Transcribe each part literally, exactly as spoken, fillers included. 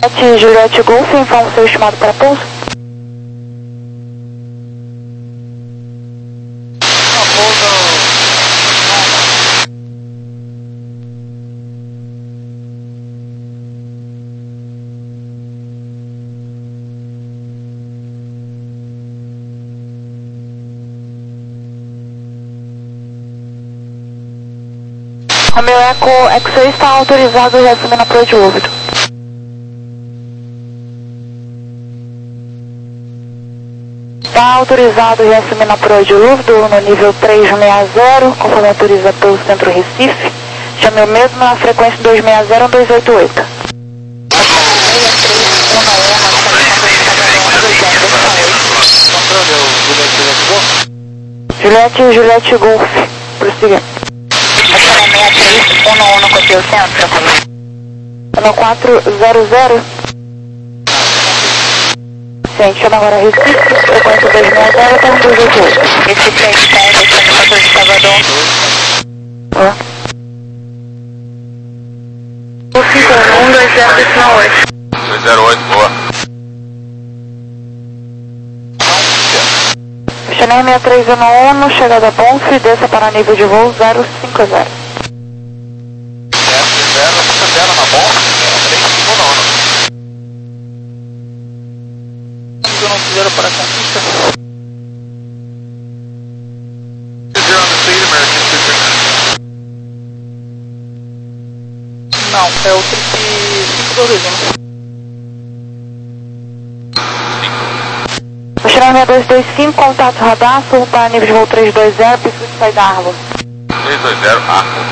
sete Juliette Golf, informa o seu estimado para pouso. Romeo Eco X-Ray está autorizado e assumindo apoio de ouvido. Está autorizado e assumindo apoio de ouvido no nível trezentos e sessenta, conforme autoriza pelo Centro Recife. Chame o mesmo na frequência dois seis zero um dois oito oito. Juliette, Juliette Golf, prossiga. seis três um um no Copil Centro. um quatro zero zero. Sim, chama agora Recife, frequência dois seis zero, tá um dois oito oito. Recife X dez, destino quatorze de Salvador. Ó. cinco um dois zero decimal oito. dois zero oito, boa. Chanel seis três um um, chegada a Bonf, desça para nível de voo zero cinco zero. Zero na bomba, três cinco nove. Eu não fizeram para a conquista. Zero on the speed, American Super. Não, é o trip cinco dois um. Chanel seis dois dois cinco, contato radar, sul para nível de voo três dois zero, preciso sair da Arvo. três dois zero, Arco.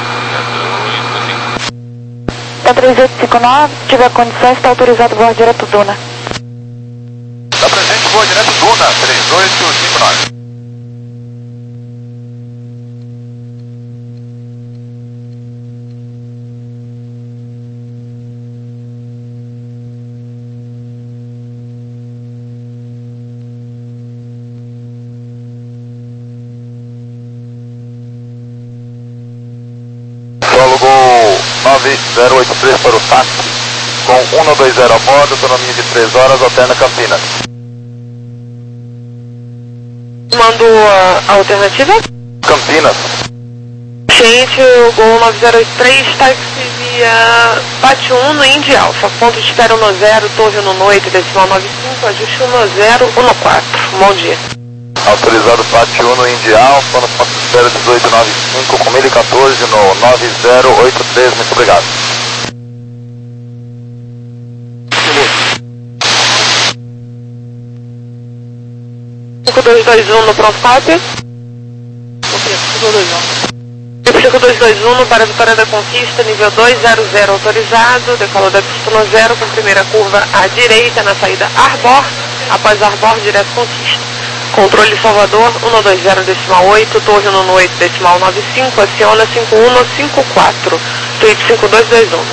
Tá três oito cinco nove, se tiver condições, está autorizado voar direto Duna. Dá pra gente voar direto Duna, três oito cinco nove. nove zero oito três para o táxi, com um dois zero a bordo, autonomia de três horas, alterna Campinas. Mando a, a alternativa? Campinas. Gente, o Gol nove zero oito três, táxi via Pátio um no Indy Alpha, ponto de espera um zero, torre um oito, decimal nove cinco, ajuste um zero um quatro. Bom dia. Autorizado Pátio um no Indy Alpha, no ponto de espera dezoito nove cinco, com mil e quatorze no nove zero oito três, muito obrigado. cinco dois dois um no pronto cópia. cinco dois um. cinco dois dois um no para Vitória da Conquista, nível dois zero zero autorizado, decolou da pista no zero com primeira curva à direita na saída Arbor, após Arbor direto Conquista. Controle Salvador, um dois zero decimal oito, torre um oito decimal nove cinco, aciona cinco um cinco quatro, tweet cinco dois dois um.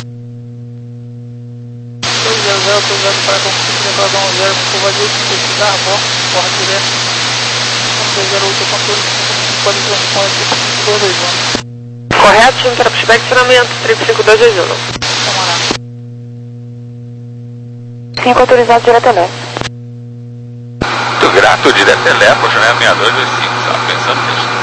dois zero zero, autorizado para a conquista, decolado um zero, com curva direita, pista Arbor, corre direto. um dois zero oito, controle pode transponder cinco dois dois um. Correto, sim, para perfeccionamento, trip cinco dois dois um. Vamos lá. cinco autorizado direto elétrico. Muito grato, direto Telepo, Janela seis dois dois cinco, estava pensando nisso.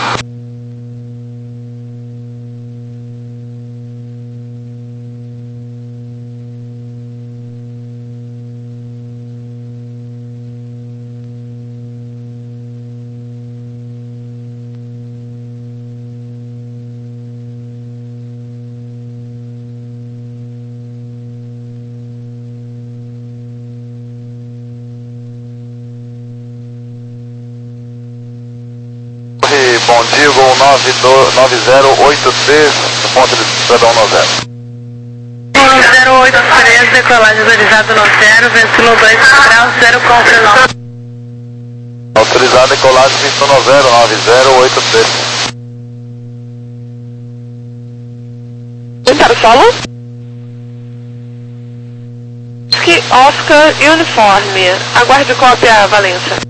Bom dia, Gol nove zero oito três, ponto de Estradão no zero. nove zero oito três, decolagem autorizado no zero, ventilo dois graus, zero confirmão. Autorizado decolagem vinte no zero, nove zero oito três. Tentar o solo? Oscar Uniforme, aguarde cópia, Valença.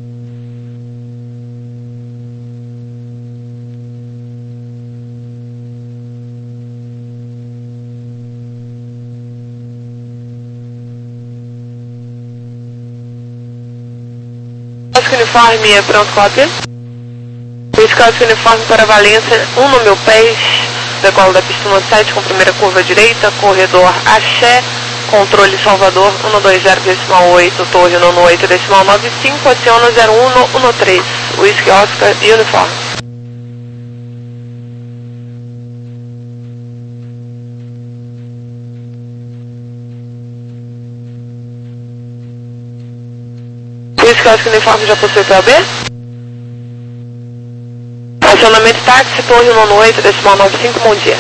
Oscar Uniforme, pronto, cópia. Whisky Oscar Uniforme para Valência, um no meu pés, decola da pista um sete com primeira curva direita, corredor Axé, controle Salvador, um dois zero decimal oito, torre um oito decimal nove cinco, aciona zero um um três, Whisky Oscar e Uniforme. Whisky Oscar Uniforme já possui P O B? Acionamento táxi, torre um oito decimal nove cinco, bom dia.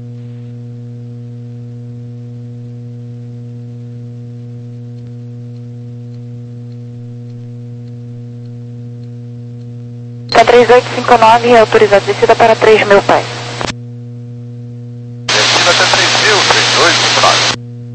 Tá três oito cinco nove, autorizado descida para três mil pés. Descida até três mil, três oito cinco nove.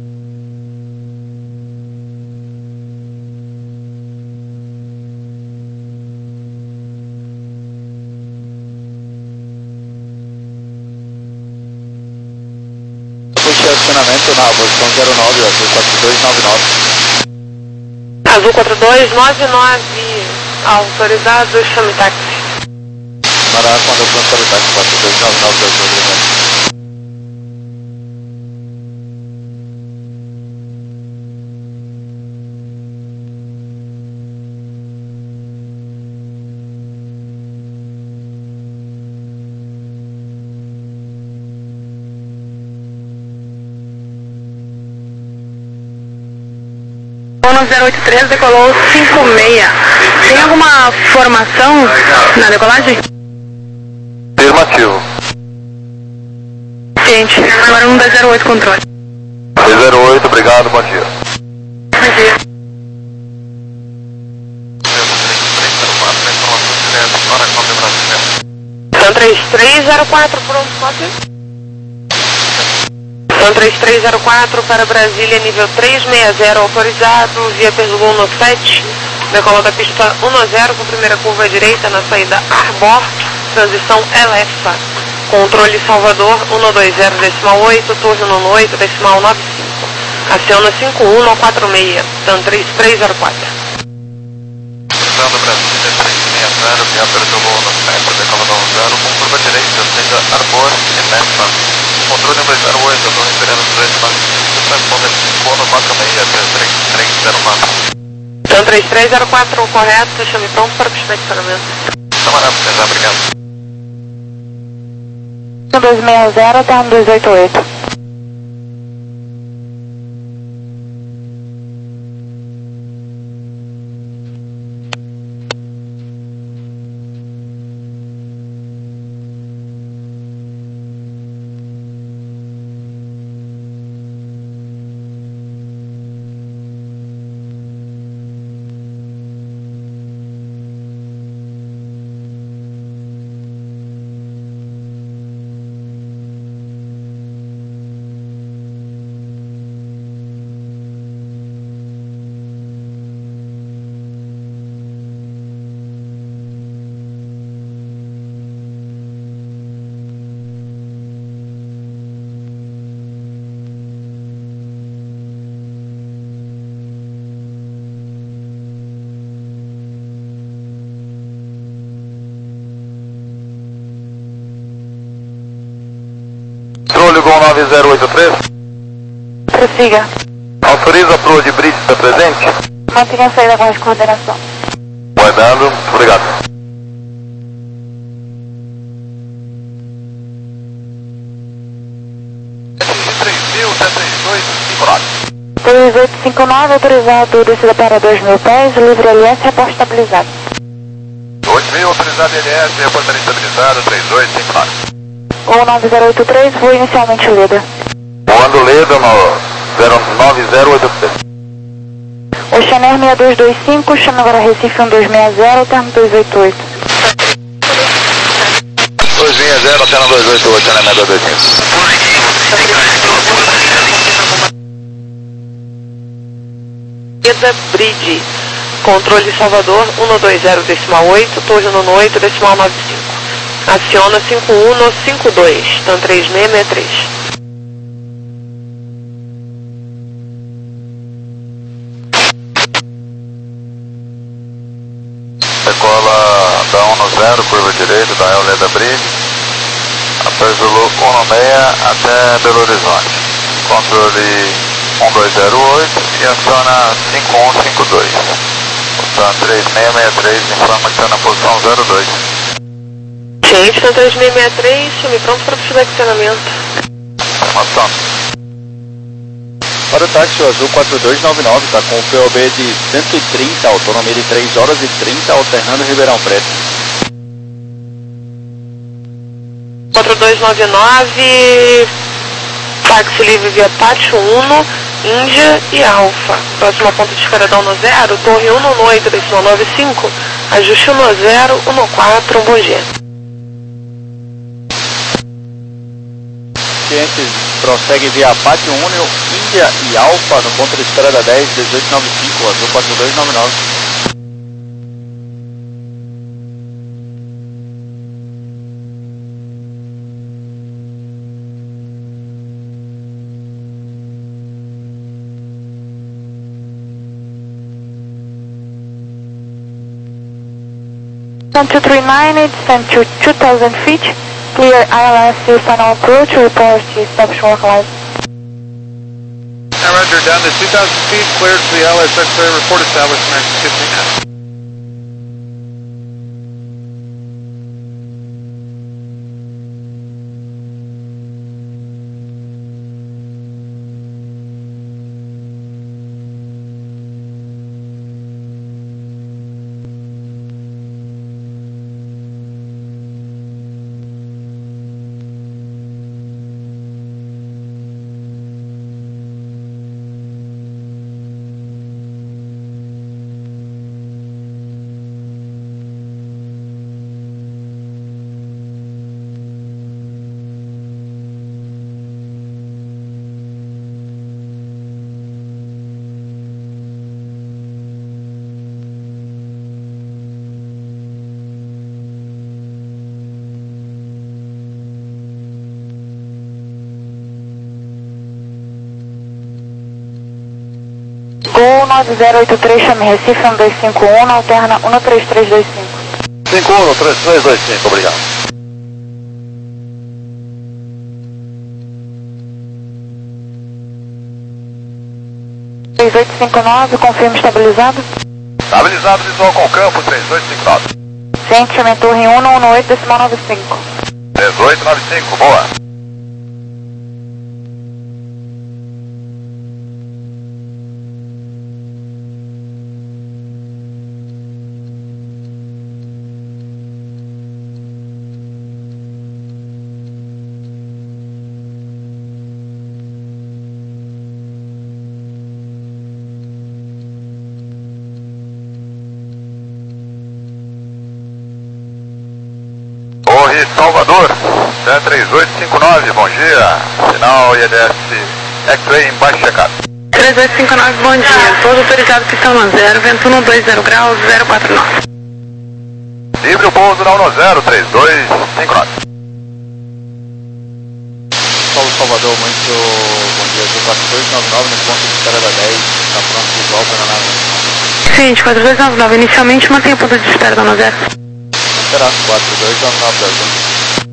Acionamento na posição zero nove, azul quatro dois nove nove. Azul quatro dois nove nove, autorizado, chame táxi. Mará, quando pronto para o táxi quatro dois nove nove da Azul. zero oito três decolou cinco seis. Tem alguma formação na decolagem? Afirmativo. Gente, agora um dois zero oito controle. dois zero oito, obrigado, bom dia. Bom dia. São três três zero quatro, pronto, cópia. São três três zero quatro para Brasília, nível três seis zero, autorizado, via Perlugo no sete, decola da pista um zero com primeira curva direita na saída Arbor, transição Elefa, controle Salvador um dois zero decimal oito, torre um oito decimal nove cinco, aciona cinco um quatro seis, Tan três três zero quatro. Cruzando Brasília três seis zero, via Perlugo no sete, decola da um zero, com curva direita, saída Arbor, Elefa. Controle dois zero oito, eu estou referendo três nove cinco, transponder cinco quatro seis, três três zero quatro. Então três três zero quatro, correto, chame pronto para o estacionamento. Camarada, obrigado. um dois seis zero até um dois oito oito. Controle Gol nove zero oito três. Prossiga. Autoriza a proa de bridge, está presente? Mantenha a saída com as coordenação. Guardando, obrigado. três mil, três oito cinco nove. três oito cinco nove, autorizado descida para dois mil pés, livre L S, reporte estabilizado. dois mil, autorizado L S, reportaria estabilizado, três oito cinco nove. O nove zero oito três foi inicialmente Leda. Voando Leda no zero nove zero oito três. Oceaner seis dois dois cinco, chama agora Recife um dois seis zero, termo dois oito oito. dois seis zero, termo dois oito oito, Oceaner seis dois dois cinco. Leda Bridge, controle Salvador um dois zero decimal oito, torre um oito decimal nove cinco. Aciona cinco um cinco dois, Tan três seis seis três. zero, curva direita da Euleda Briggs, Aper Zulu um seis até Belo Horizonte. Controle um dois zero oito e aciona cinco um cinco dois. Portanto, três seis seis três, informa que está na posição zero dois. Gente, na três seis seis três, chame pronto para flexionamento. Informação. Para o táxi o Azul quatro dois nove nove, está com o P O B de cento e trinta, autonomia de três horas e trinta, alternando Ribeirão Preto. quatro dois nove nove, táxi livre via Pátio Uno, Índia e Alfa. Próxima ponta de escaradão no zero, Torre um no oito, decisão nove cinco, ajuste um no zero, um no quatro, bom dia. Cientes prossegue via Pátio Uno, Índia e Alfa, no ponto de escada dez, dezoito nove cinco, Azul quatro dois nove nove. One two three nine, descend to two thousand feet, clear I L S to final approach, report to establishment work line. Roger, down to two thousand feet, cleared for the L S X-ray, report establishment fifteen F. Gol nove zero oito três, chame Recife um dois cinco um, alterna um três três dois cinco. cinco um três três dois cinco, obrigado. três oito cinco nove, confirma estabilizado. Estabilizado, visual com campo, três dois cinco nove. Ciente, chame Torre um no oito, decimal nove cinco. três oito nove cinco, boa. Torre Salvador, três oito cinco nove, bom dia. Sinal I L S X-ray embaixo checado. três oito cinco nove, bom dia. Todos autorizados que estão no zero, vento um dois zero graus, zero quatro nove. Livre o pouso na um zero, três dois cinco nove. Paulo Salvador, muito bom dia, Azul quatro dois nove nove, no ponto de escada dez, está pronto visual para nave. Ciente, quatro dois nove nove, inicialmente mantém o ponto de espera da no zero. Será quatro dois nove nove, Azul.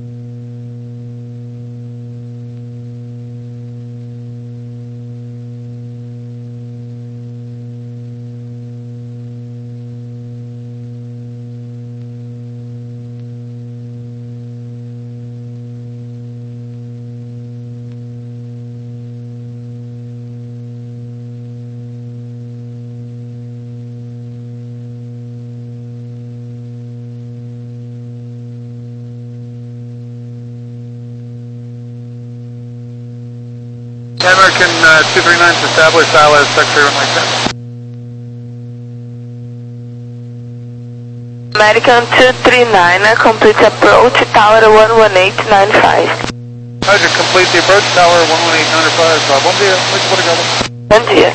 American uh, two three nine established, I L S X-ray runway ten. American two three nine, complete approach, tower one one eight nine five. Roger, complete the approach, tower one one eight nine five. Uh, bom dia, muito obrigado. Bom dia.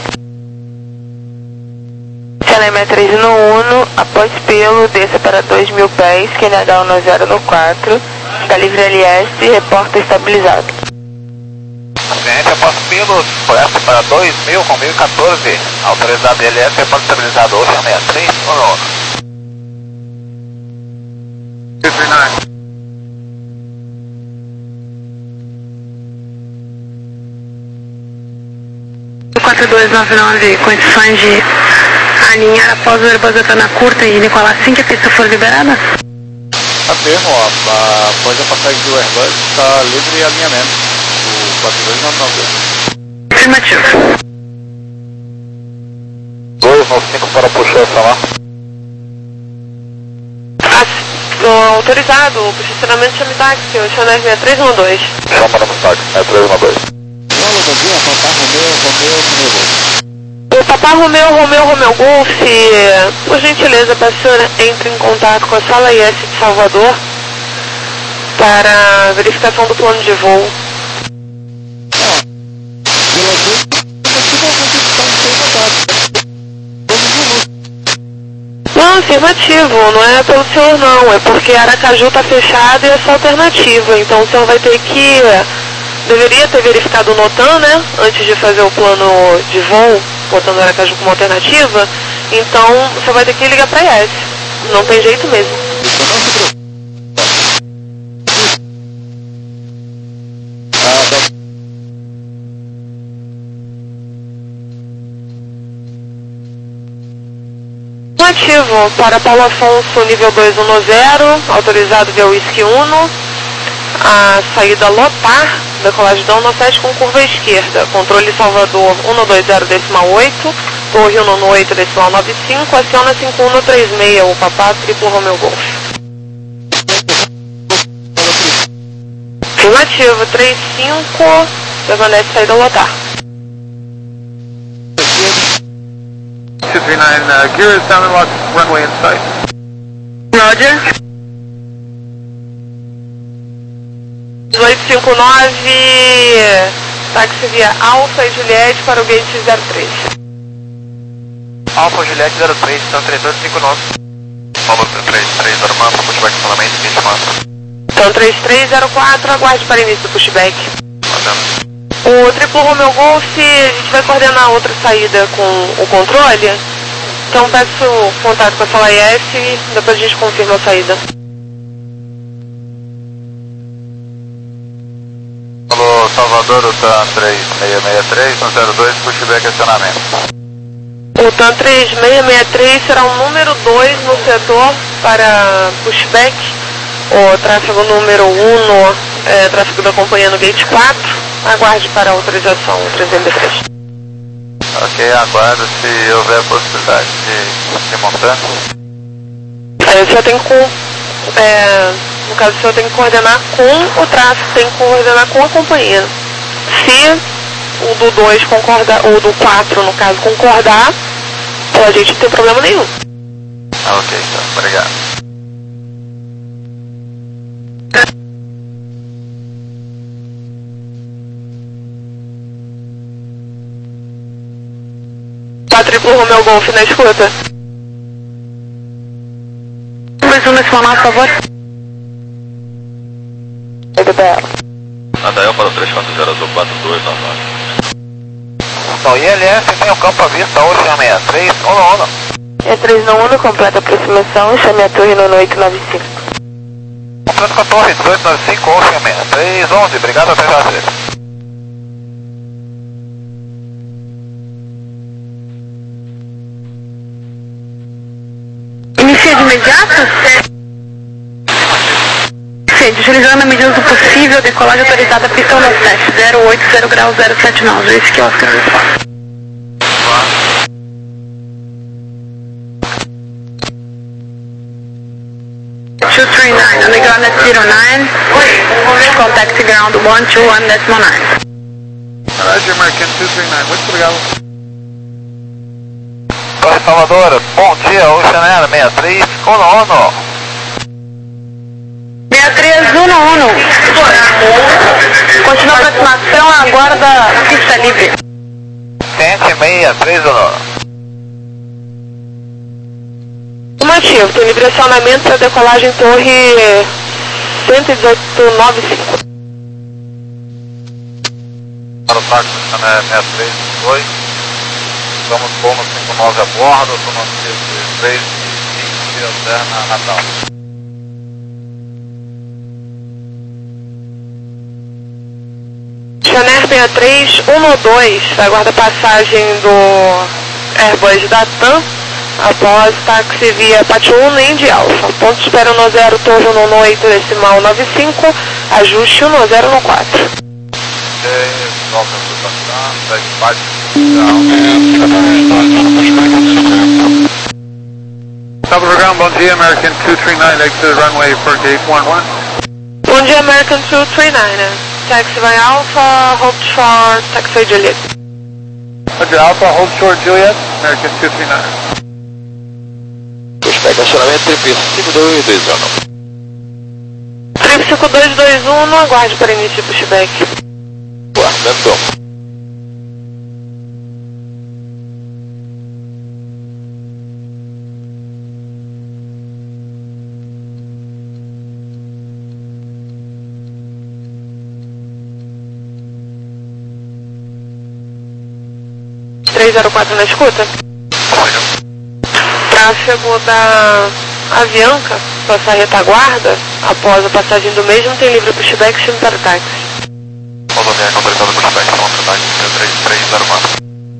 Chalema três no Uno, após pelo, desça para dois mil pés, Q N H um no zero no quatro, está livre L S, reporta estabilizado. Cliente, após pelo, desce para dois mil com mil e quatorze, autorizado L S, reporte estabilizado, Ocean sessenta e três, no three nine. quatro dois nove nove, condições de alinhar após o Airbus na curta e decolar assim que a pista for liberada? Afirmo, ó, após a passagem do Airbus está livre alinhamento. O quatro dois nove nove. Afirmativo. dois nove cinco para puxar essa lá. Autorizado, o posicionamento chama táxi, o Chanel sessenta e três um dois. Chama no táxi, sessenta e três um dois. Olá, bom dia, Papá Romeu, Romeu, Romeu. O Papá Romeu, Romeu, Romeu Golf, por gentileza, para a senhora, entre em contato com a sala I S de Salvador para verificação do plano de voo. Não, afirmativo, não é pelo senhor não, é porque Aracaju está fechado e essa alternativa, então o senhor vai ter que, deveria ter verificado o NOTAM, né, antes de fazer o plano de voo, botando Aracaju como alternativa, então você vai ter que ligar para I S, não tem jeito mesmo. Ativo para Paulo Afonso, nível dois um zero, autorizado via Whisky Uno, a saída lotar, decolagem da um sete com curva esquerda, controle Salvador um dois zero decimal oito, torre um oito decimal nove cinco, aciona cinco um três seis, o Papá Triplo Romeo Golf. Afirmativo, três cinco, permanece saída lotar. two three nine, uh, gear is down and locked, runway in sight. Roger. oito cinco nove, táxi via Alfa e Juliette para o gate zero três. Alfa Juliette zero três, então três dois cinco nove. Paulo três três zero quatro, pushback solamente, vinte massa. Então três três zero quatro, aguarde para início do pushback. Fazendo. O Triplo Romeo Golf, a gente vai coordenar outra saída com o controle, então peço contato com a sala I S e depois a gente confirma a saída. Alô, Salvador, o TAM três seis seis três, um zero dois, pushback acionamento. O TAM três seis seis três será o número dois no setor para pushback, o tráfego número um no é, tráfego da companhia no gate quatro. Aguarde para a autorização três M B três. Ok, aguardo se houver possibilidade de se montar. Aí o senhor tem que, é, no caso o senhor tem que coordenar com o tráfego, tem que coordenar com a companhia. Se o do dois concordar, ou do quatro no caso concordar, a gente não tem problema nenhum. Ah, ok, então, obrigado. Triplo Romeo Golf na escuta. Mais um nesse momento, por favor. Nadael para o três quatro zero azul quatro dois nove nove. Então, I L S tem o campo à vista, Ocean sessenta e três, Ono Ono. É três nove um, completa a aproximação, chame a torre no oito nove cinco. Completo com a torre, dezoito nove cinco, Ocean sessenta e três, onze, obrigado, até já. Inicia de imediato? Sim, utilizando a medida do possível, decolagem autorizada, pista um sete, zero oito zero grau zero sete nove, esse que é o Oscar Response. two three nine, on the ground at zero nine, contact ground one two one decimal nine. Roger, American two three nine, muito obrigado. Torre Salvador, bom dia, Ocean sessenta e três, Ono Ono. sessenta e três Uno Uno. Continua a aproximação, aguarda a pista livre. sete seis três Ono. Afirmativo, tem livre acionamento para decolagem torre cento e dezoito nove cinco. Para o táxi, sessenta e três dois. Estamos com o cinco nove a bordo, estou no três e cinco de Alterna Natal. sessenta e três, um dois, aguarda a passagem do Airbus da TAM após táxi via Pátio um Indy Alpha. Ponto de espera um zero, torre um oito, decimal nove cinco, ajuste um zero no quatro. Ok, volta para a estação, Double ground, bom dia, American two three nine, exit runway for gate one one. Bom dia, American two three nine. Taxi vai Alpha, hold short, taxi Juliet. Roger, Alpha, hold short, Juliet, American two three nine. Pushback, acionamento trip cinco dois dois um. Trip cinco dois dois um, aguarde para início de pushback. Guardando. três zero quatro na escuta. Tráfego da Avianca, passar retaguarda, após a passagem do mesmo tem livre pushback, destino para o táxi. Rodoviária autorizada pushback, velocidade três três zero quatro.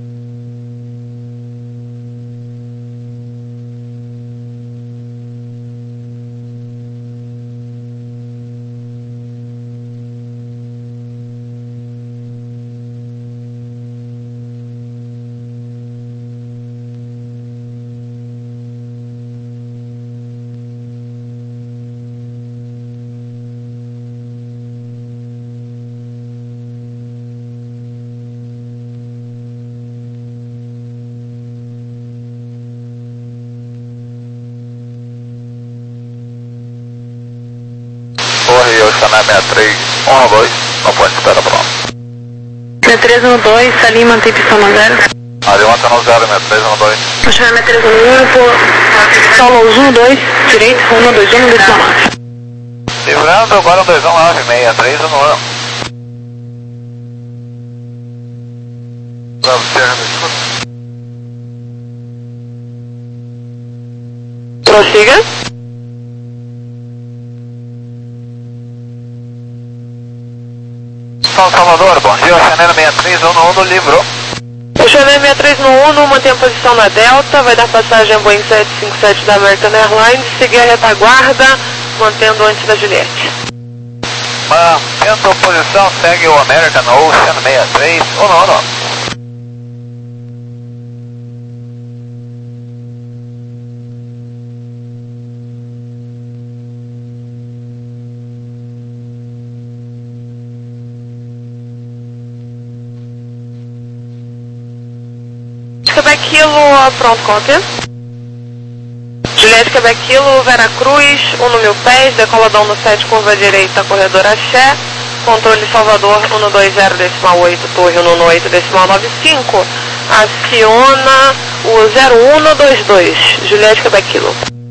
Torre Oceaná sessenta e três, um dois, no ponto de espera pronto. sessenta e três um dois, Salim, mantém pistão no zero. Avião no zero, sessenta e três um dois. Oceaná sessenta e três um um, por Solos um dois, direito, um dois um, décima nove. Livrando, agora um dois um nove, sessenta e três um um. Bravo, Sierra, me escuta. Prossiga. São Salvador, bom dia, Oceaneiro sessenta e três um um, livrou. Oceaneiro sessenta e três um um, mantém a posição na Delta, vai dar passagem a Boeing sete cinco sete da American Airlines, seguir a retaguarda, mantendo antes da Juliette. Mantendo a posição, segue o American Ocean sessenta e três um um. Quebec Kilo, pronto, cópia. Juliette Quebec Kilo, Vera Cruz, um no mil pés, decoladão no sete, curva direita, corredor Axé, controle Salvador, um dois zero, decimal oito, torre um oito, decimal nove cinco, aciona o zero um dois dois, Juliette Quebec Kilo.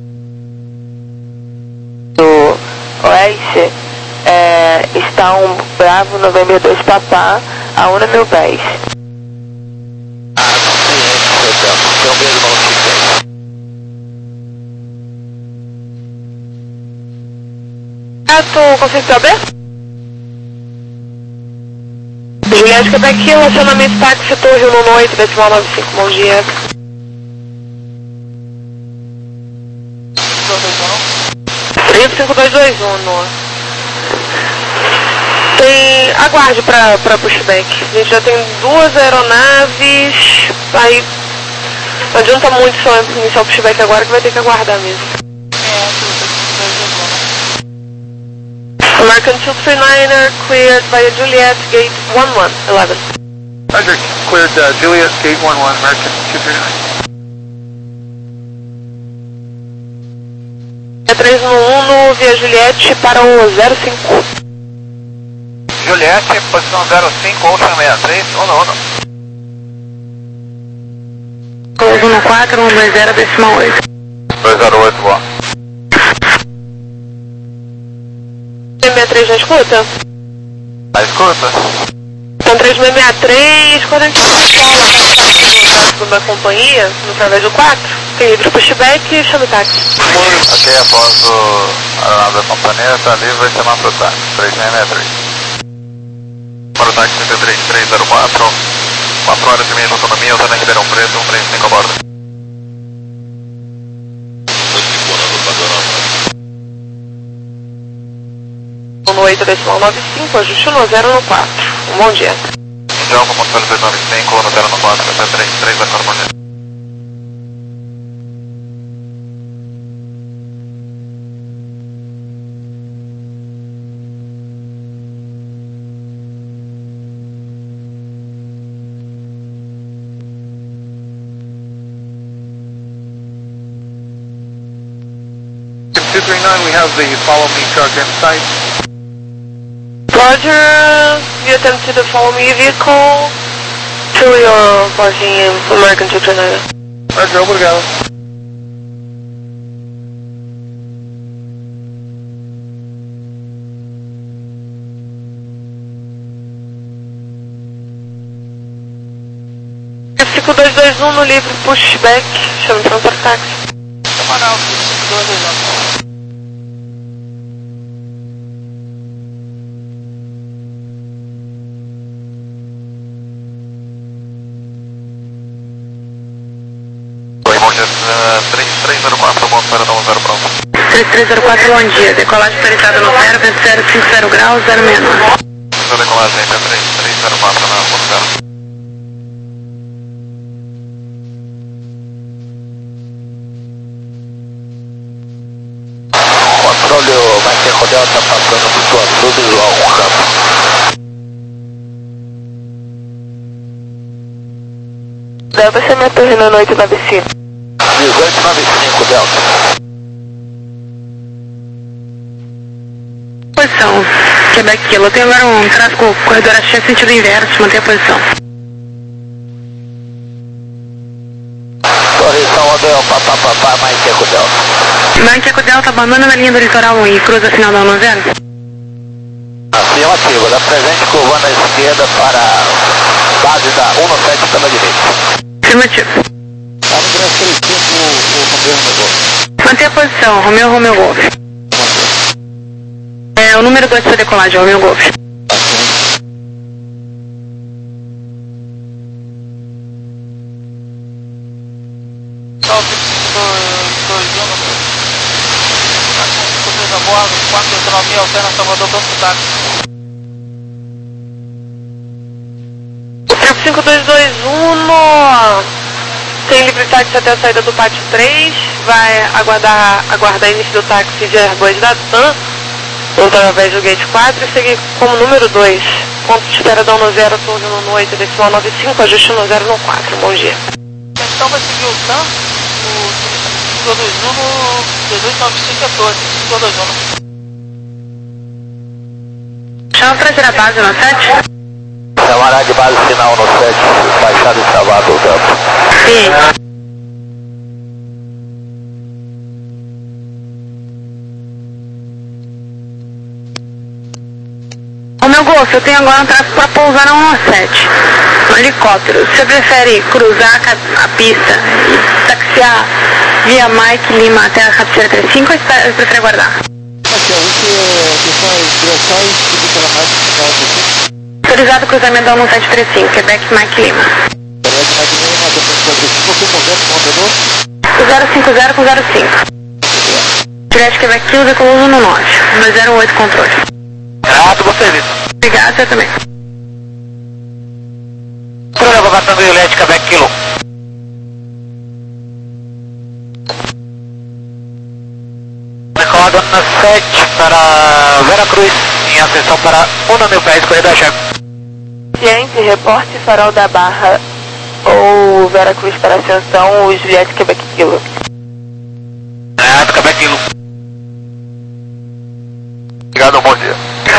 Do oeste, é, está um Bravo Novembro dois Papá, a um mil pés. Então mesmo não fica. Certo, conceito aberto? Juliette Quebec Kilo, acionamento táxi, torre um oito, decimal nove cinco, bom dia. Trip cinco dois dois um. Tem, aguarde para para pushback. A gente já tem duas aeronaves, aí não adianta muito só iniciar o pushback agora que vai ter que aguardar mesmo. American two three niner cleared via Juliet, gate one one eleven. Roger, cleared uh, Juliet, gate one one, American two three nine. três um um via Juliette para o zero cinco. Juliette, posição zero cinco, Ocean sessenta e três um um. dois um quatro, um dois zero, decimal oito. dois zero oito, boa. sessenta e três na escuta? Na escuta? Então três sessenta e três, quando a gente fala da companhia, no através do quatro, tem livre pushback e chama o táxi. Ok, após o aeronave da companhia, está livre, chama para o táxi, três seis três. Para o táxi T três três zero quatro, quatro horas e meia de autonomia, usando em Ribeirão Preto, um três cinco a bordo. No oito decimal nove cinco, ajuste no zero no quatro. Um bom dia. Mundial, como Conselho dois nove cinco, no zero no quatro, T três três zero quatro, bom dia. two three nine, we have the follow me truck in sight. Roger, you attempt to the follow me vehicle to your parking in American two three nine. Roger, obrigado. cinco dois dois um no livre pushback, chame para o táxi. Semanal, cinco dois dois um. três três zero quatro, bom, zero zero pronto. três três zero quatro, bom dia. Decolagem peritada no zero, vento zero cinco zero graus, zero menor. Fiz a decolagem T três três zero quatro na ponto zero. Controle, o Mike Delta passando por sua tudo igual um campo. Delta, você me torre no oito nove cinco. dezoito nove cinco, Delta. Posição, Quebec Kilo. Tem agora um tráfego corredor a chefe sentido inverso, manter a posição. Correção, Odel, papapá, Mike Delta. Mike Delta abandona na linha do litoral e cruza a final da um zero. Afirmativo, da presente curvando à esquerda para a base da um sete pela direita. Afirmativo. Tá no três três cinco, o Romeu Romeu Golf. Manter a posição, Romeu Romeu Golf. É o número dois para decolagem, Romeu Golf. Salve cinco dois dois um. Vocês a bordo, quatro autonomia, alterna Salvador para o táxi. cinco dois dois um, tem livre táxi até a saída do pátio três, vai aguardar, aguardar início do táxi de Airbus da TAM, através do gate quatro e seguir como número dois. Ponto de espera da um zero, turno no oito decimal nove cinco, ajuste no zero no quatro, bom dia. Então vai seguir o TAM, o cinco dois dois um no dezoito nove cinco quatorze, cinco dois dois um. Chama para tirar a base no sete? Chamará de base final no sete, baixado e salvado o campo. Sim. Ô meu Golf, eu tenho agora um tráfego para pousar na um sete, no helicóptero. Você prefere cruzar a, a pista e taxiar via Mike Lima até a cabeceira trinta e cinco ou você prefere aguardar? Aqui, a gente questões direções e pela mais Autorizado cruzamento da um sete três cinco, Quebec Mike Lima. zero cinco zero com zero cinco. Direct Quebec Kilo, decoluso no nove. dois zero oito controle. Obrigado, bom serviço. Obrigado, você também. Provocação Violete, Quebec Kilo. Decolado na sete para Veracruz, em ascensão para um mil pés, corrida chefe. Ciente, reporte farol da Barra ou Veracruz para ascensão, o Juliette Quebec Kilo. Obrigado, Quebec Kilo. Obrigado, bom dia.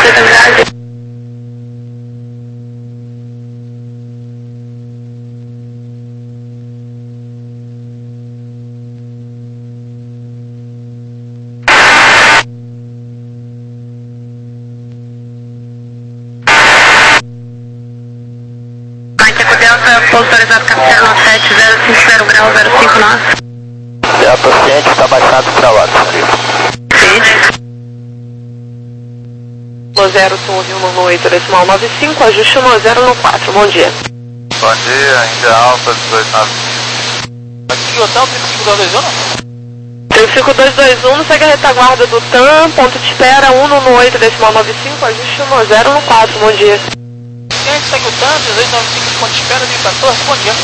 Autorizado cabeceira no sete zero cinco zero grau zero cinco nove. É, paciente está baixado para lá. Los no zero, torre um no oito, decimal nove cinco, ajuste no zero no quatro, bom dia. Bom dia, Índia Alfa, dezoito nove cinco. Aqui, hotel trinta e cinco dois dois um, trinta e cinco dois dois um, segue a retaguarda do T A M, ponto de espera um no oito, decimal nove cinco, ajuste no zero no quatro, bom dia. Quem é que segue o T A M, dezoito nove cinco, ponto de espera, mil e quatorze, bom dia.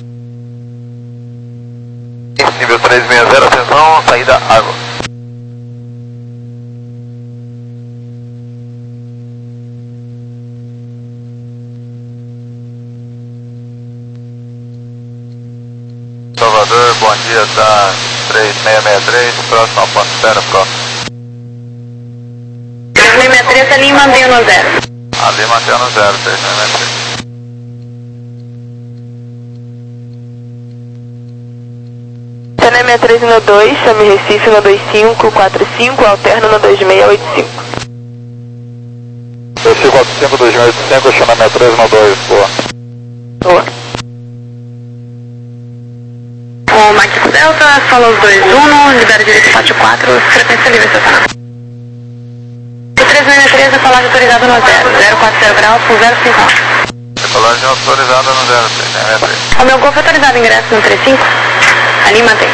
Nível trezentos e sessenta, atenção, saída água. Salvador, bom dia, tá três seis seis três, próximo ao ponto de espera, próximo. três seis seis três, ali mantém no zero. Ali mantém no zero, três seis seis três. T N M três no dois, chame Recife no dois cinco quatro cinco, alterno no dois seis oito cinco. dois cinco quatro cinco, dois seis oito cinco, chama sessenta e três no dois, boa. Boa. O Mike Delta, falou os dois um, libera direito pátio quatro, frequência livre estacional. O três seis três, decolagem autorizada no zero, zero quatro zero graus com zero cinco um. Decolagem autorizada no zero três seis três. O meu golfe autorizado ingresso no trinta e cinco, ali mantém.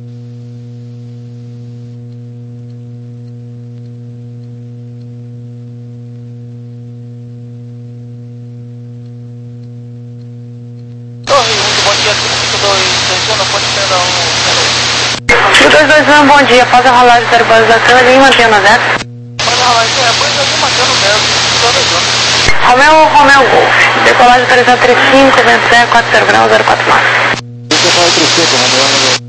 Torre um, bom dia, trinta e cinco dois dois um, ponto de espera um. O dois dois um, bom dia, faz a rolagem zero base da cama ali mantém no zero. Pode rolar isso aí, depois eu vou manter no zero, trinta e cinco dois dois um. Romeo, Romeo Golf, decolagem autorizada trinta e cinco, vento zero quatro zero graus, zero quatro nove. Deixa eu falar trinta e cinco, Romeu.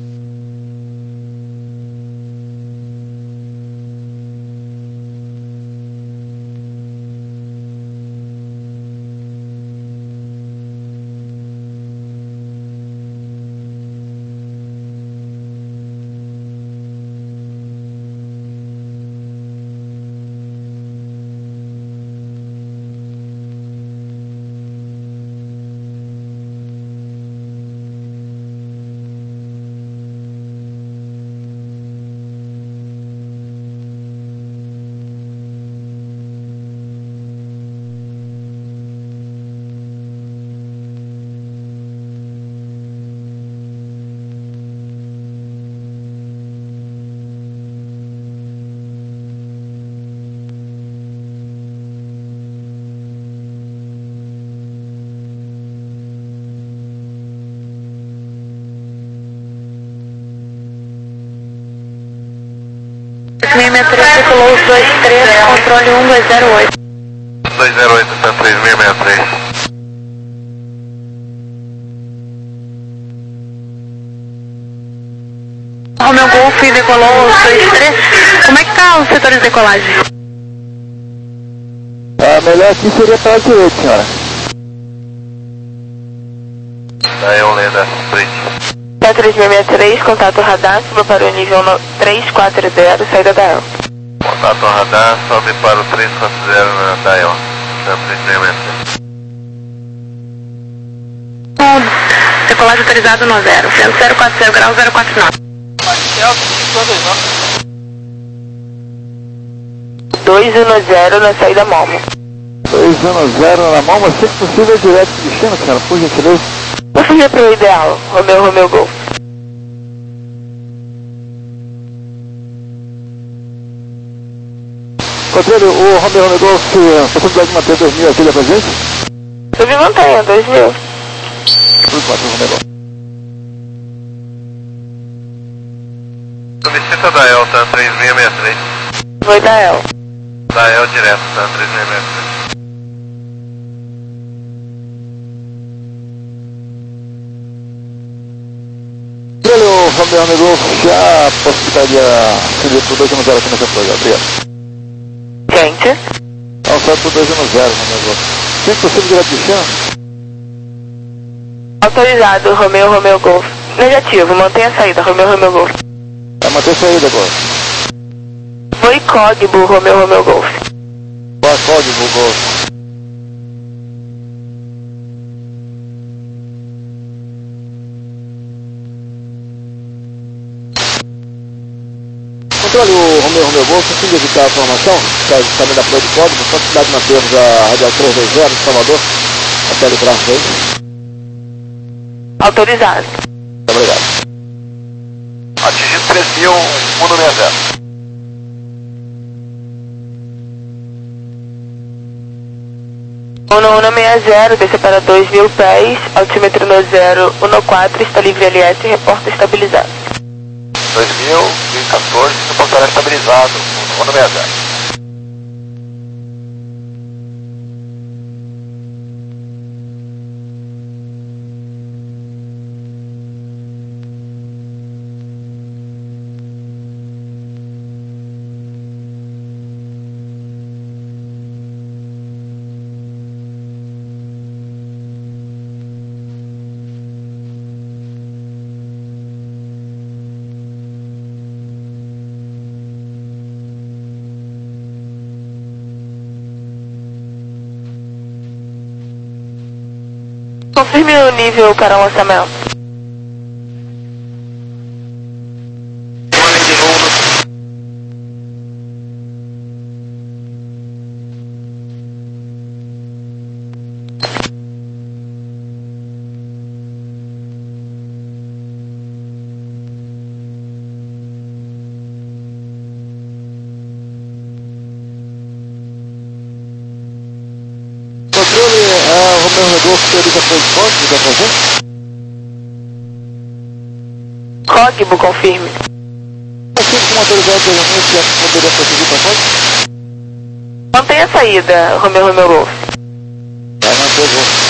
seis seis três, decolou os dois três, controle um dois zero oito. dois zero oito, tá três seis seis três. Romeo Golf decolou os dois três. Como é que tá os setores de decolagem? Ah, melhor aqui seria para a direita, senhora. Daí eu lendo essa frente. T três seis seis três, contato radar, suba para o nível três quatro zero, saída da El. Contato radar, sobe para o três quatro zero na Dial. Da três seis seis três. Decolagem autorizado no zero, vento zero quatro zero graus, zero quatro nove. Marcel, trinta e cinco dois dois um. dois um zero na saída Momo. dois um zero na mão, mas se possível direto de destino, senhora, por gentileza. Vou fugir para o ideal, Romeo, Romeo Golf. Controle, o Romeo Romeo Golf, possibilidade de manter dois mil aqui da presente? Subi montanha, dois mil. Por quatro, Romeo Golf. Solicita da El, tá três seis seis três. Foi da El. Da El direto, tá três seis seis três. Controle, o Romeo Romeo Golf, já possibilitaria acender por dois um zero aqui nessa projeto, obrigado. Gente. Alçado por dois um zero, Romeo Golf. Se possível direto de destino? Autorizado, Romeo, Romeo Golf. Negativo, mantenha a saída, Romeo, Romeo Golf. Vai manter saída agora. Foi Cogbo, Romeo, Romeo Golf. Boa código, Golf. Controle o Romeu Romeu Golf, a fim de evitar a formação, caso também da prova de código, possibilidade de mantermos a radial trezentos e vinte de Salvador, até livrar-se aí. Autorizado. Muito obrigado. Atingido três mil, um no sessenta. um no um sessenta, desce para dois mil pés, altímetro no zero um quatro, está livre L S, reporta estabilizado. dois mil e quatorze, reportará estabilizado, um no sessenta. Confirme o nível para o lançamento. Controle, uh, Romeu Romeu Golf, prioriza a posição, da presente. Código, confirme. Confirme como autorizado anteriormente, já que poderia prosseguir para fora. Mantenha a saída, Romeu Romeu Golf. Vai manter o voo.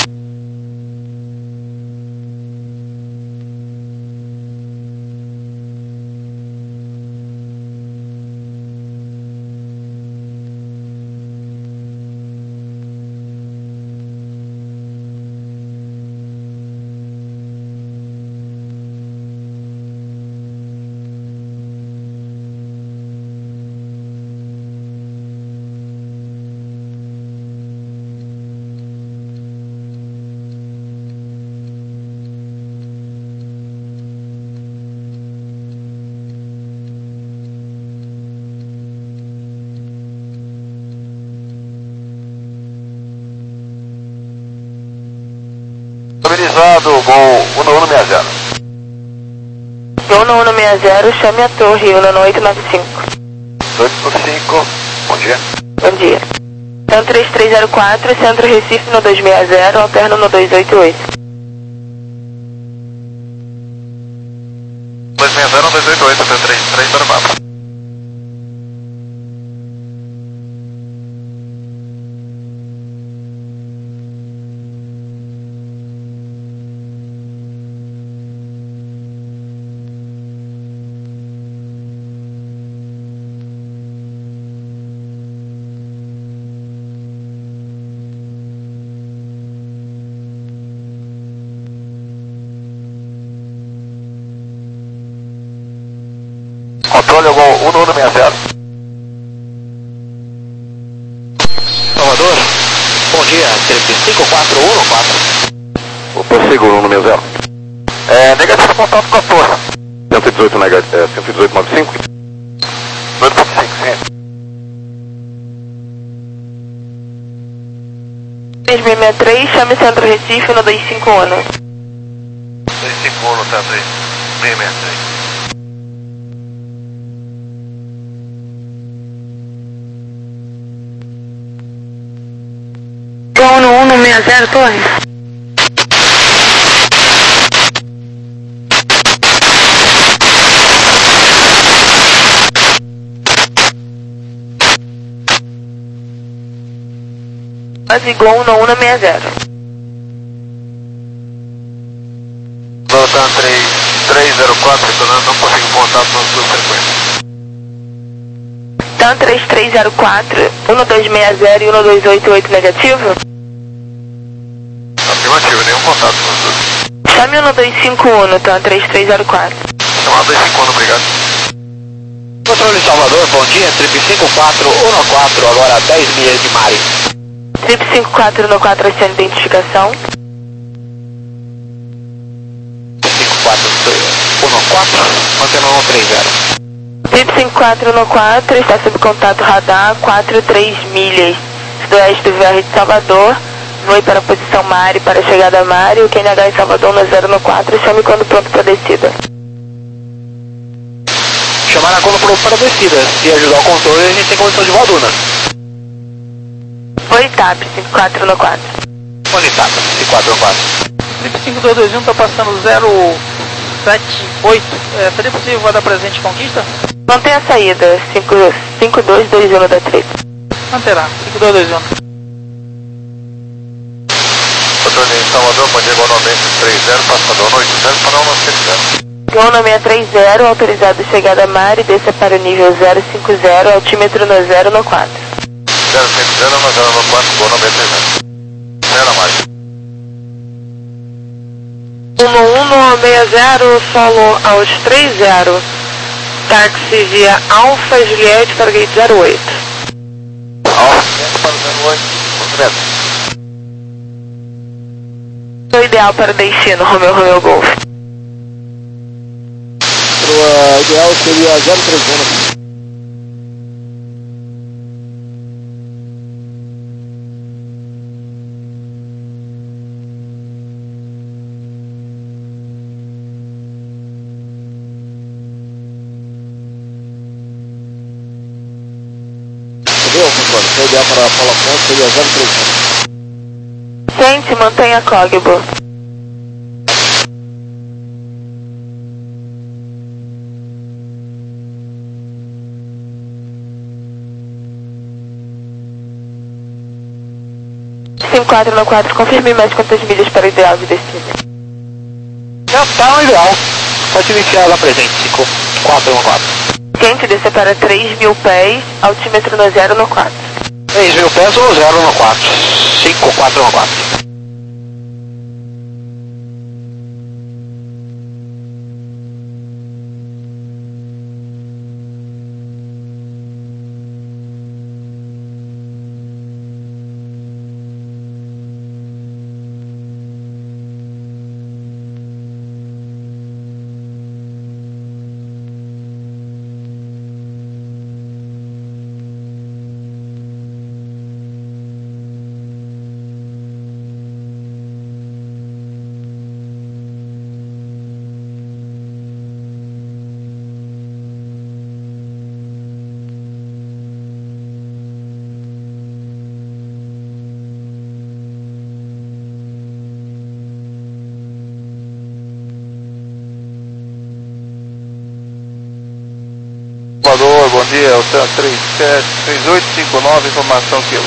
Estabilizado, voo um no um sessenta. um no um sessenta, chame a torre um no oito nove cinco. oito nove cinco, bom dia. Bom dia. Centro três três zero quatro, Centro Recife no dois seis zero, alterno no dois oito oito. dois seis zero, dois oito oito, até três três zero quatro. Controle o voo um no um sessenta. Salvador, bom dia, cinco quatro um quatro. Opa, seguro um no sessenta. É, negativo contato com a torre. cento e dezoito, negativo, é, cento e dezoito nove cinco. dois ponto cinco, sim. três seis seis três, chame Centro Recife no dois cinco um. dois cinco um, tá, três seis seis três. um no um sessenta, torre. Base Gol um no um sessenta. Voltan três três zero quatro, retornando, não consigo contato nas duas frequências. TAM três três zero quatro, um no dois seis zero e um no dois oito oito negativo? Afirmativo, nenhum contato nas duas. Chame um no dois cinco um, TAM três três zero quatro. Chamada dois cinco um, obrigado. Controle Salvador, bom dia, trip cinco quatro um quatro, agora dez milhas de Mari. Trip cinco quatro um quatro, essa identificação. cinco quatro um quatro, mantendo um três zero. vinte e cinco quatro no quatro, está sob contato radar, quatro três milhas, sudoeste do V R de Salvador, voe para a posição Mari, para a chegada Mari, o Q N H em Salvador no zero no quatro, chame quando pronto para descida. Chamar quando pronto para descida, se ajudar o controle, a gente tem condição de voador, né? Voe TAP, cinco quatro no quatro. Onde está? cinco quatro no quatro. Felipe cinco dois dois um está passando zero sete oito. É, seria possível voar presente Conquista? Não tem a saída, cinco dois dois um da três. Manterá, cinco dois dois um. Controle em Salvador, bom dia, igualmente três zero, passador no oito zero, panel no sete zero. Gona seis três zero, autorizado chegada Mari, desça para o nível zero cinco zero, altímetro no zero no quatro. zero cinco zero, no zero no quatro, Gona seis três zero. zero Mari. um um no seis zero, solo aos três zero. Táxi via Alfa Juliette para o gate zero oito. Alfa Juliette para o zero oito, correto. O ideal para o destino, Romeo Romeo Golf. O ideal seria zero três um. Entendeu, controle? O ideal para a Paula Ponte seria zero três um. Gente, mantenha Cogbo. cinco quatro no quatro, confirme mais quantas milhas para o ideal de destino. Não, tá no ideal. Pode iniciar lá presente, cinco quatro no quatro. Quente, descer para três mil pés, altímetro no zero no quatro. três mil pés ou zero no quatro? cinco quatro no quatro. Salvador, bom dia, Oceano três sete, três oito cinco nove, informação quilo.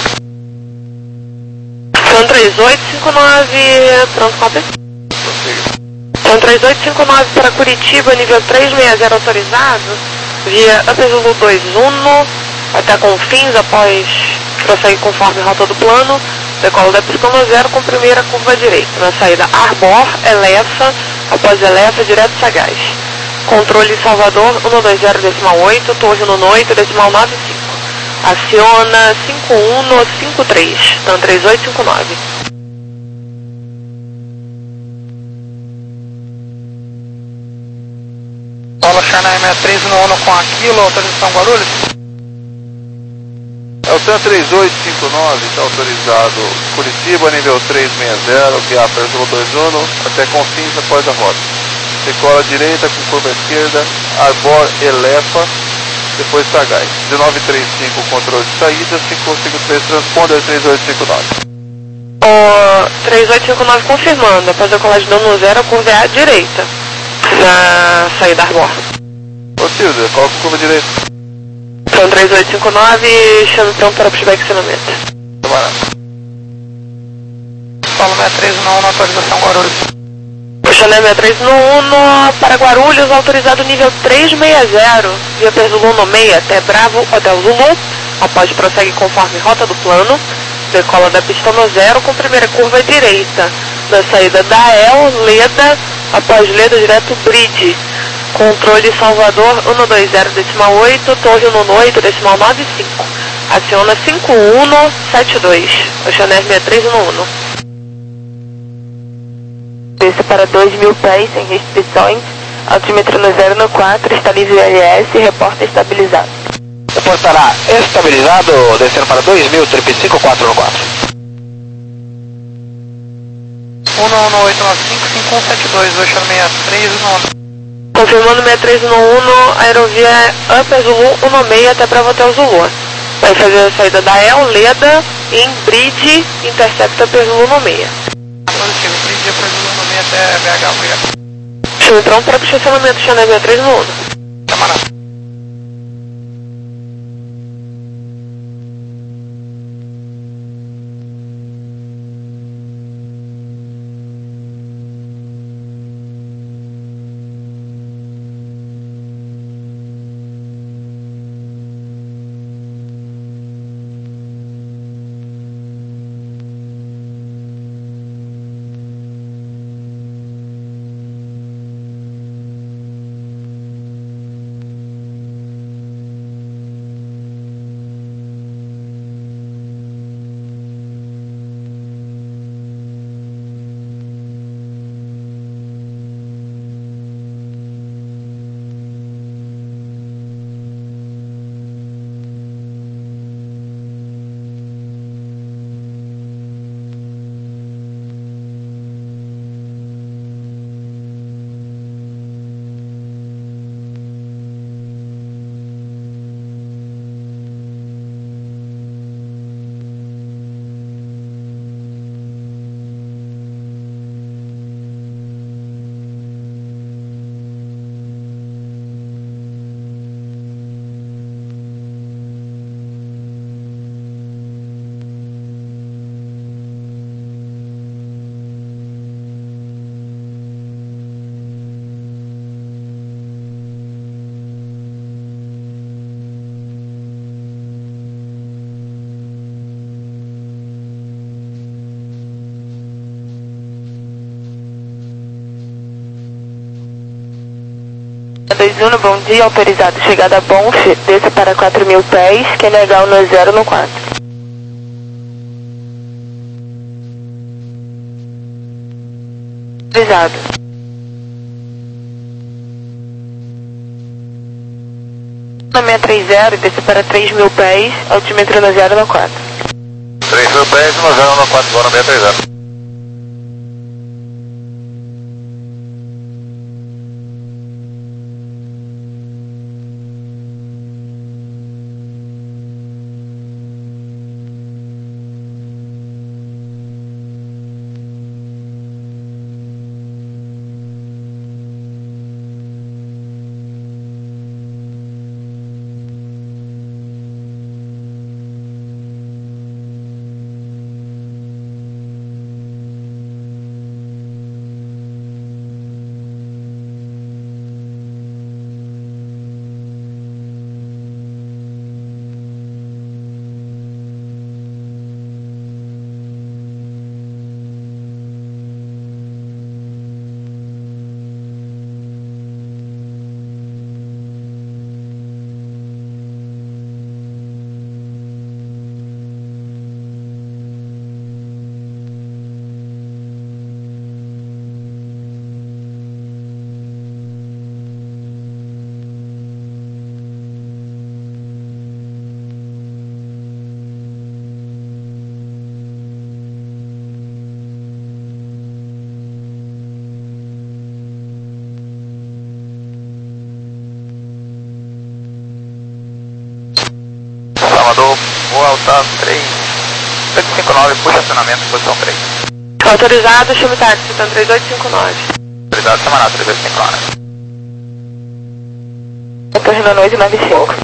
São três oito cinco nove, pronto, copy. São três oito cinco nove para Curitiba, nível três seis zero autorizado, via Upper Zulu dois um, até Confins, após prosseguir conforme rota do plano, decola da pista no zero com primeira curva à direita, na saída Arbor, Elefa, após Elefa, direto Sagaz. Controle Salvador, um dois zero decimal oito, torre no oito decimal nove cinco. Aciona cinco um no cinco três, então três oito cinco nove. Paula Charnay sessenta e três no um com Aquilo, autorização Guarulhos. É o Oceano três oito cinco nove, está autorizado Curitiba, nível três seis zero, que é a Zulu dois um, até Confins após a rota. Decola à direita com curva à esquerda, Arbor Elefa, depois Sagaz. dezenove trinta e cinco, controle de saída, cinco cinco três transponder três oito cinco nove. O três oito cinco nove confirmando, após a colagem do no zero, a curva é à direita, na saída Arbor. Ô Silvia, coloca a curva direita. São três oito cinco nove, chame então para pushback ensinamento. Tomara. Paulo sessenta e três no um, autorização Guarulhos. Chanel sessenta e três no um para Guarulhos, autorizado nível três seis zero, via Zulu no seis até Bravo, Hotel Zulu, após prossegue conforme rota do plano, decola da pista no zero com primeira curva à direita, na saída da El, Leda, após Leda direto Bridge, controle Salvador um dois zero decimal oito, torre no oito decimal nove cinco, aciona cinco um sete dois, o Chanel sessenta e três no um. Desça para dois mil pés, sem restrições, Altímetro no zero no quatro, está livre L S, reporta estabilizado. Reportará estabilizado, descendo para dois mil, trip cinco quatro no quatro. um um oito nove cinco, cinco um sete dois, dois seis três um. Confirmando sessenta e três no um, aerovia Upper Zulu um seis até Bravo Hotel Zulu. Vai fazer a saída da El Leda em Bridge, Intercept Upper Zulu um seis. Positivo, Bridge Upper Zulu um seis até B H, obrigado. Chame pronto para o estacionamento, Channel sessenta e três no um. Camarada. dois um, bom dia, autorizado, chegada a Bonf, desça para quatro mil pés, que é legal no zero no quatro. Autorizado. Na seiscentos e trinta, desça para três mil pés, altímetro no zero no quatro. três mil pés, no zero no quatro, igual na seiscentos e trinta. Salvador, vou altar três oito cinco nove, puxa acionamento, posição três. Autorizado, chame táxi, então três oito cinco nove. Autorizado, semanal, três oito cinco nove. Torre na noite nove cinco.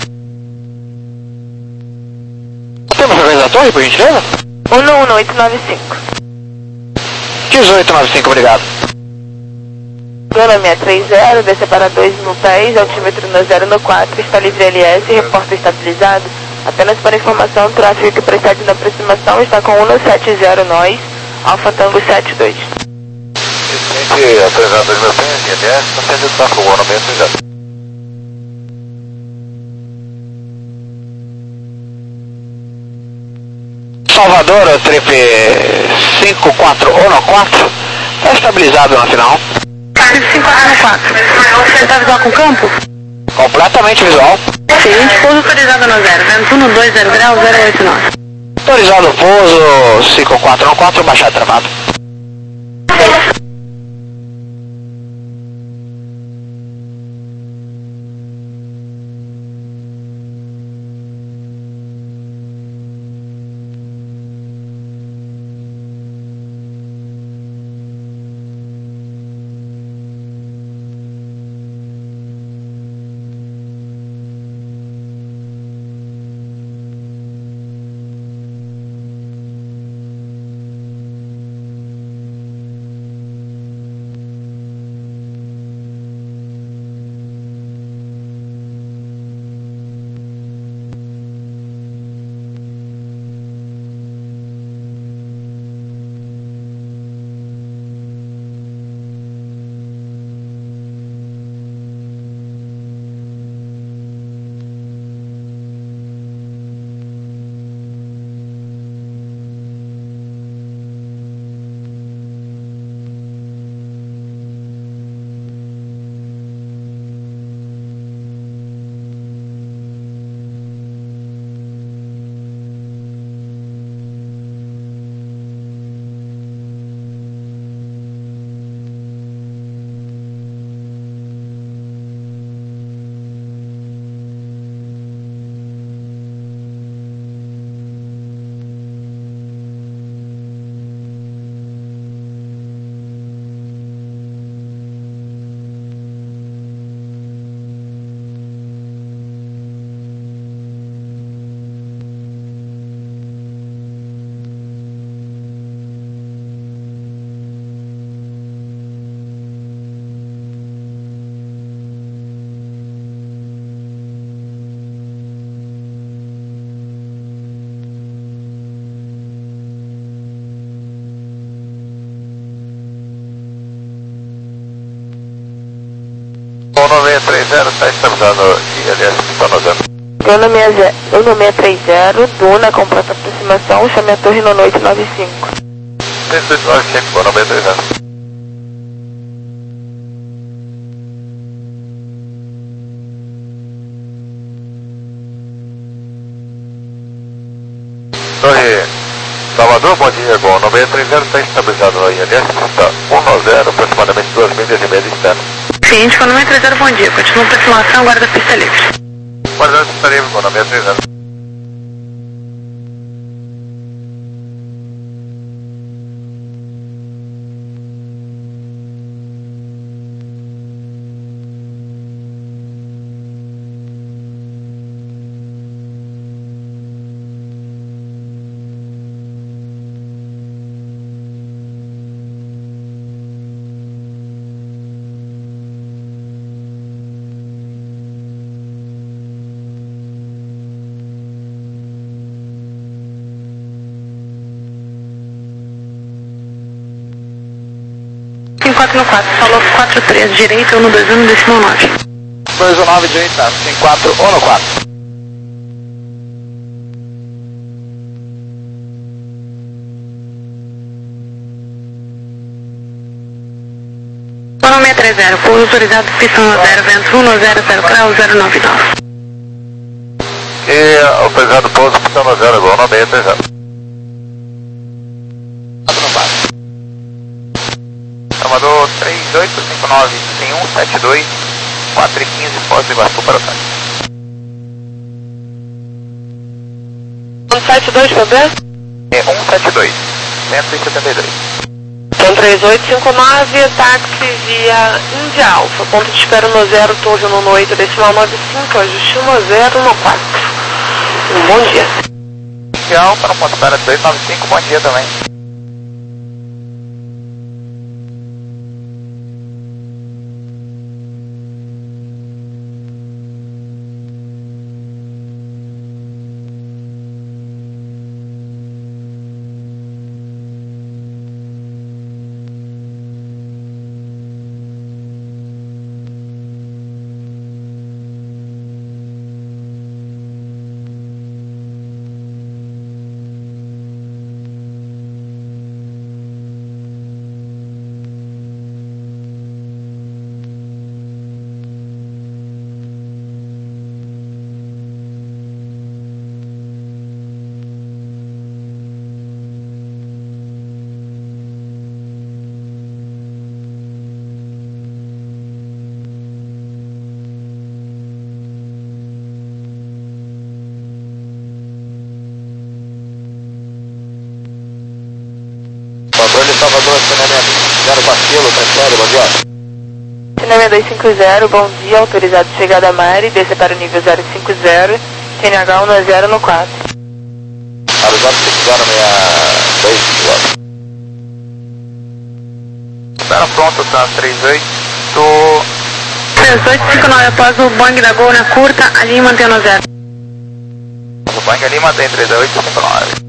Temos organizações, por gentileza? um um oito nove cinco. dezoito nove cinco, obrigado. Zona seiscentos e trinta, desce para dois mil pés, altímetro no zero no quatro, está livre L S, reporta estabilizado. Apenas para informação, o tráfego que precede na aproximação está com um sete zero nós, Alfa Tango sete dois. Incidente autorizado dois mil pés, L S, está sendo de tráfego, no meio autorizado. Salvador, trip cinco quatro um quatro, está estabilizado na final. cinco quatro quatro. Você tá visual com o campo? Completamente visual. Seguinte, pouso autorizado no zero. Vento um dois zero graus, zero oito nove. Autorizado pouso cinco quatro um quatro, baixado travado. um nove três zero, está estabilizado I L S Pistão zero. Bruno seis três zero, Duna com pronta aproximação, chame a torre no noite nove cinco. seis dois nove cinco, um nove três zero. Torre Salvador, bom dia, com nove três zero, está estabilizado no I L S, está um nove zero, aproximadamente duas milhas e meia de externo. Seguinte, com nove três zero, bom dia. Continua a aproximação, guarda a pista livre. Guarda a pista livre, com nove três zero. cinco quatro quatro, falou quatro três, direita, um dois um, decimal nove. dois um nove, direita, cinco quatro um quatro. um seis três zero, pouso autorizado, pistão zero, vento um zero zero graus, zero nove nove. E autorizado pouso, pistão zero, igual nove três zero. Salvador três oito cinco nove um sete dois quatro quinze, Foz do Iguaçu para o Sante. um sete dois, P B? É um sete dois, cento e setenta e dois. Então três oito cinco nove, táxi via Índia Alfa, ponto de espera no zero, torre no noite, decimal nove cinco, ajuste no zero no quatro. Um bom dia. Índia Alfa, no ponto de espera dois nove cinco, bom dia também. zero quatro kilo, transfere, bom dia. Cinema dois cinco zero, bom dia, autorizado chegada a Mari, descer para o nível zero cinco zero, T N H um no zero no quatro. Para o zero cinco zero, seis dois cinco zero. Espera pronto, tá? três oito... três oito cinco nove, após o Boeing da Gol na curta, ali mantém no zero. O Boeing ali mantém três oito cinco nove.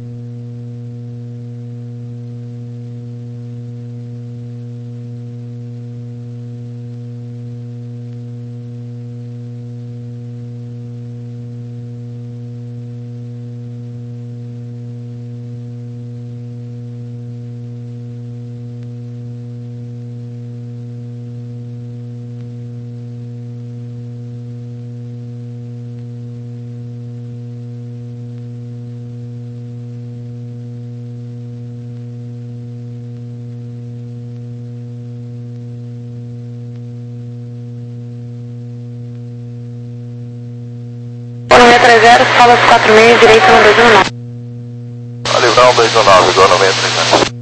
seis três zero, sola quatro seis, direito no dois um nove. Vou livrar um dois um nove, igual no meio três zero.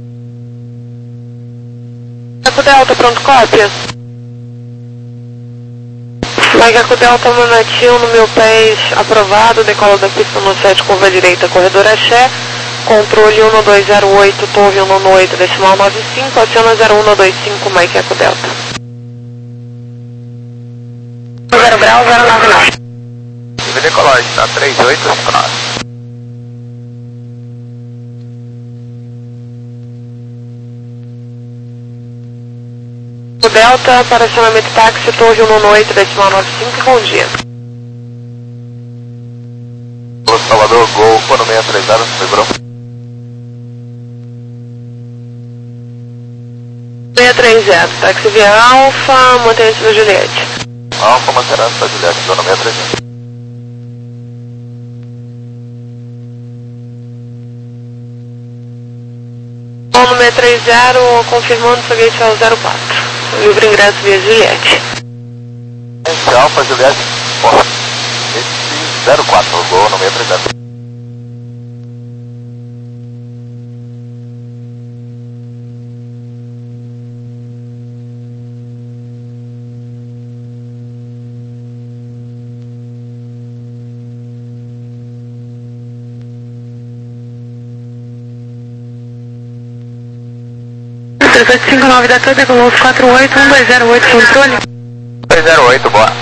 Eco Delta, pronto, cópia. Mike Eco Delta, Manati um no mil pés, aprovado, decola da pista no sete, curva direita, corredor Axé, controle um dois zero oito, torre um no oito, decimal nove cinco, aciona zero um dois cinco, Mike Eco Delta. zero grau, zero nove nove. Nível decolagem, tá? três oito cinco nove. O Delta para acionamento táxi, torre um no oito, decimal nove cinco, bom dia. Alô, Salvador, Gol, no seis três zero, lembrou? seis três zero, táxi via Alfa, mantenha-se da Juliette. Alfa, manterando da Juliette, igual no seis três zero. Bom, no seis três zero, confirmando foguete ao zero quatro. Livre ingresso via Juliette. Esse Alfa, Juliette, porra. Esse zero quatro, Gol no seis três zero. três oito cinco nove da Toda Conosco quatro oito um dois zero oito, controle. dois zero oito, boa.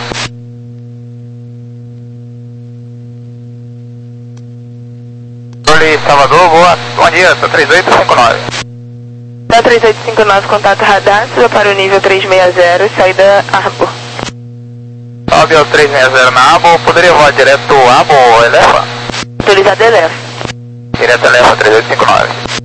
Controle Salvador, boa. Bom dia, tá três oito cinco nove. Da três oito cinco nove, contato radar, suba para o nível três seis zero, saída Arbor. Sobe ao três seis zero na Abo, poderia voar direto Abo ou Elefa? Autorizado Elefa. Direto Elefa três oito cinco nove.